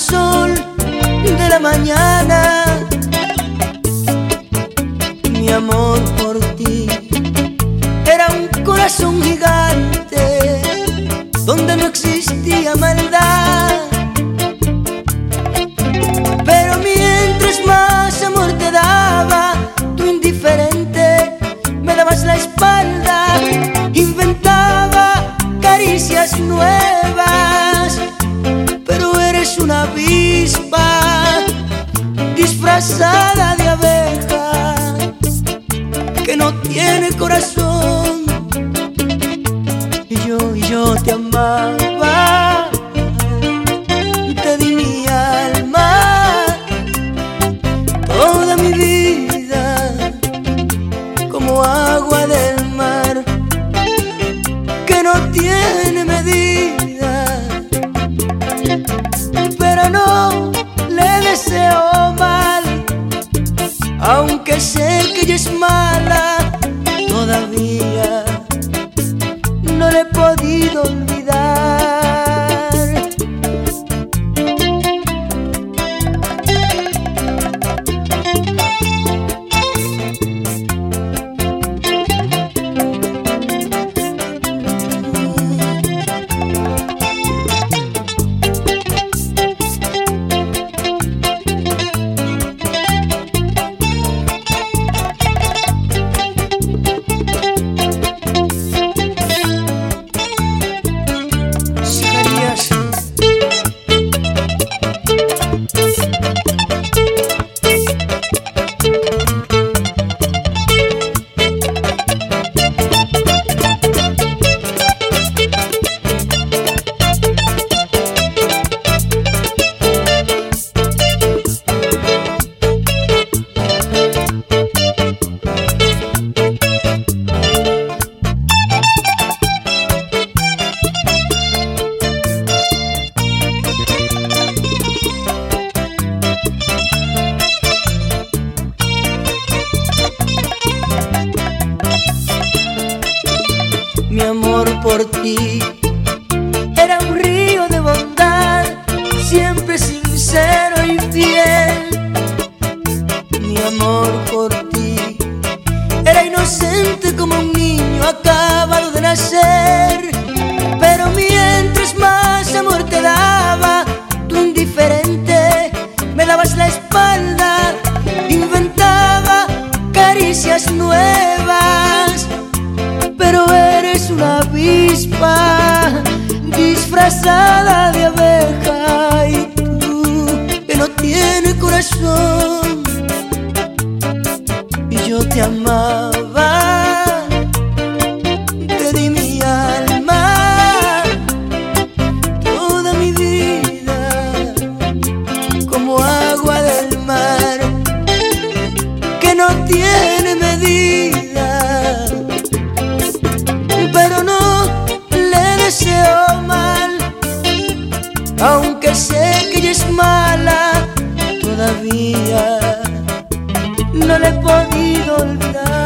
sol de la mañana. Mi amor por ti era un corazón gigante donde no existía maldad. Pero mientras más amor te daba, tú indiferente me dabas la espalda. Inventaba caricias nuevas, pero eres una avispa disfrazada de abeja que no tiene corazón. Y yo te amaba, te di mi alma, toda mi vida, como agua del mar que no tiene medida. Pero no le deseo mal, aunque sé que ella es mala. Todavía no le he podido olvidar. Mi amor por ti era un río de bondad, siempre sincero y fiel. Mi amor por ti era inocente como un niño acabado de nacer. Pero mientras más amor te daba, tú indiferente me dabas la espalda. Inventaba caricias nuevas, pero eres una avispa disfrazada de abeja. Y tú, que no tienes corazón. Y yo te amaba, te di mi alma, toda mi vida, como agua del mar que no tiene medida. Pero no le deseo mal, aunque sé que ella es mala. Todavía no le he podido olvidar.